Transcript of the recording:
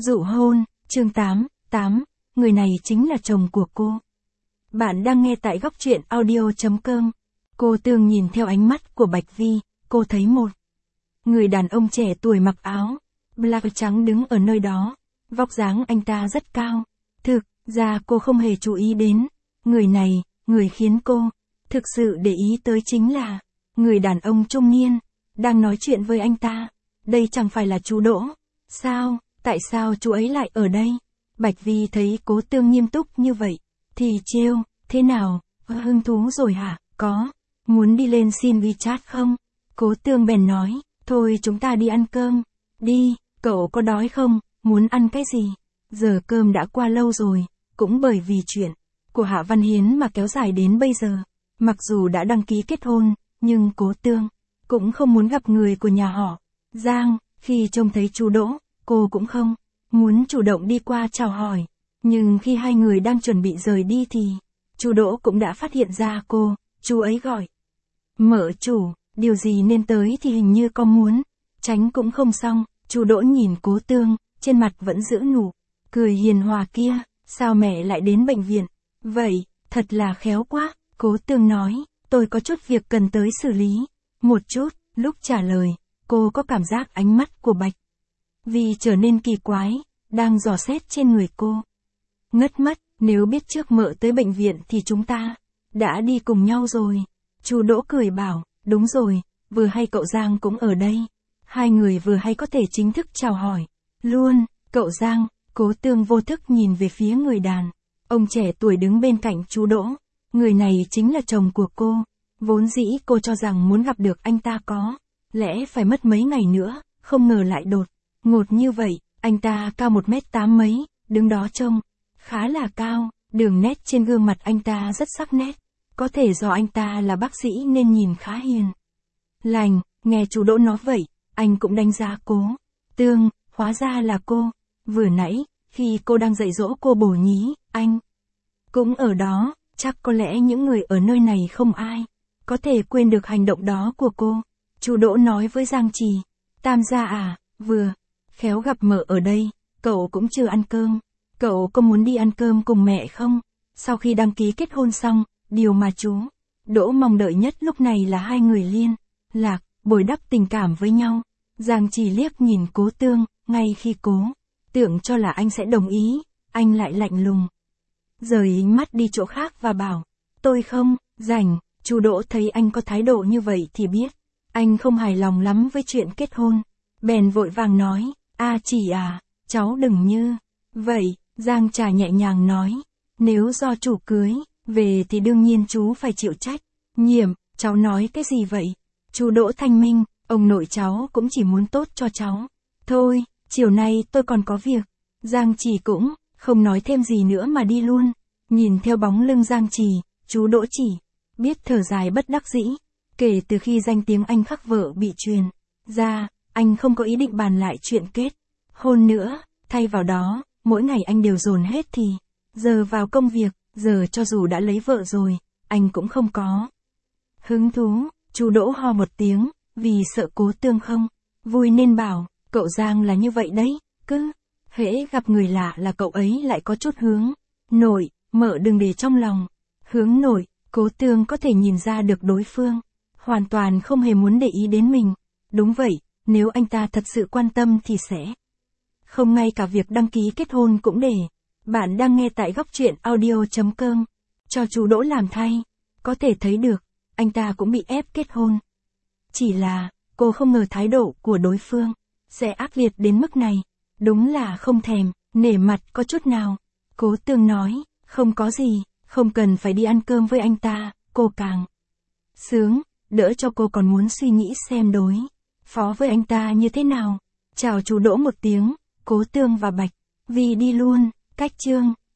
Dụ hôn, chương 8, người này chính là chồng của cô. Bạn đang nghe tại góc truyện audio.com. Cô Tương nhìn theo ánh mắt của Bạch Vi, cô thấy một người đàn ông trẻ tuổi mặc áo black trắng đứng ở nơi đó. Vóc dáng anh ta rất cao. Thực ra cô không hề chú ý đến người này, người khiến cô thực sự để ý tới chính là người đàn ông trung niên đang nói chuyện với anh ta. Đây chẳng phải là chú Đỗ. Sao, tại sao chú ấy lại ở đây? Bạch Vi thấy Cố Tương nghiêm túc như vậy thì trêu, thế nào, hứng thú rồi hả? Có, muốn đi lên xin WeChat không? Cố Tương bèn nói, thôi chúng ta đi ăn cơm. Đi, cậu có đói không? Muốn ăn cái gì? Giờ cơm đã qua lâu rồi, cũng bởi vì chuyện của Hạ Văn Hiến mà kéo dài đến bây giờ. Mặc dù đã đăng ký kết hôn, nhưng Cố Tương cũng không muốn gặp người của nhà họ Giang. Khi trông thấy chú Đỗ, cô cũng không muốn chủ động đi qua chào hỏi. Nhưng khi hai người đang chuẩn bị rời đi thì chú Đỗ cũng đã phát hiện ra cô. Chú ấy gọi, mợ chủ, điều gì nên tới thì hình như có muốn tránh cũng không xong. Chú Đỗ nhìn Cố Tương, trên mặt vẫn giữ nụ cười hiền hòa kia. Sao mẹ lại đến bệnh viện? Vậy, thật là khéo quá. Cố Tương nói, tôi có chút việc cần tới xử lý. Một chút. Lúc trả lời, cô có cảm giác ánh mắt của Bạch Vi trở nên kỳ quái, đang dò xét trên người cô. Ngất mất, nếu biết trước mợ tới bệnh viện thì chúng ta đã đi cùng nhau rồi. Chú Đỗ cười bảo, đúng rồi, vừa hay cậu Giang cũng ở đây. Hai người vừa hay có thể chính thức chào hỏi luôn. Cậu Giang. Cố Tương vô thức nhìn về phía người đàn ông trẻ tuổi đứng bên cạnh chú Đỗ. Người này chính là chồng của cô. Vốn dĩ cô cho rằng muốn gặp được anh ta có lẽ phải mất mấy ngày nữa, không ngờ lại đột ngột như vậy. Anh ta cao 1m8 mấy, đứng đó trông khá là cao, đường nét trên gương mặt anh ta rất sắc nét. Có thể do anh ta là bác sĩ nên nhìn khá hiền lành. Nghe chú Đỗ nói vậy, anh cũng đánh giá Cố Tương, hóa ra là cô. Vừa nãy, khi cô đang dạy dỗ cô bổ nhí, anh cũng ở đó. Chắc có lẽ những người ở nơi này không ai có thể quên được hành động đó của cô. Chú Đỗ nói với Giang Trì, Tam gia à, vừa khéo gặp mợ ở đây, cậu cũng chưa ăn cơm. Cậu có muốn đi ăn cơm cùng mẹ không? Sau khi đăng ký kết hôn xong, điều mà chú Đỗ mong đợi nhất lúc này là hai người liên lạc, bồi đắp tình cảm với nhau. Giang Trì liếc nhìn Cố Tương, ngay khi Cố tưởng cho là anh sẽ đồng ý, anh lại lạnh lùng rời ánh mắt đi chỗ khác và bảo, tôi không rảnh. Chú Đỗ thấy anh có thái độ như vậy thì biết anh không hài lòng lắm với chuyện kết hôn, bèn vội vàng nói, Trì à, cháu đừng như vậy. Giang Trà nhẹ nhàng nói, nếu do chủ cưới về thì đương nhiên chú phải chịu trách nhiệm. Cháu nói cái gì vậy? Chú Đỗ thanh minh, ông nội cháu cũng chỉ muốn tốt cho cháu thôi, chiều nay tôi còn có việc. Giang Trì cũng không nói thêm gì nữa mà đi luôn. Nhìn theo bóng lưng Giang Trì, chú Đỗ chỉ biết thở dài bất đắc dĩ. Kể từ khi danh tiếng anh khắc vợ bị truyền ra, anh không có ý định bàn lại chuyện kết hôn nữa. Thay vào đó, mỗi ngày anh đều dồn hết thì giờ vào công việc. Giờ cho dù đã lấy vợ rồi, anh cũng không có hứng thú. Chú Đỗ ho một tiếng, vì sợ Cố Tương không vui nên bảo, cậu Giang là như vậy đấy, cứ hễ gặp người lạ là cậu ấy lại có chút hướng nội. Mợ đừng để trong lòng. Hướng nội. Cố Tương có thể nhìn ra được đối phương hoàn toàn không hề muốn để ý đến mình. Đúng vậy, nếu anh ta thật sự quan tâm thì sẽ không ngay cả việc đăng ký kết hôn cũng để. Bạn đang nghe tại góc truyện audio.com. Cho chú Đỗ làm thay. Có thể thấy được, anh ta cũng bị ép kết hôn. Chỉ là, cô không ngờ thái độ của đối phương sẽ ác liệt đến mức này. Đúng là không thèm nể mặt có chút nào. Cố Tương nói, không có gì, không cần phải đi ăn cơm với anh ta, cô càng sướng, đỡ cho cô còn muốn suy nghĩ xem đối phó với anh ta như thế nào. Chào chú Đỗ một tiếng, Cố Tương và Bạch Vi đi luôn. Cách chương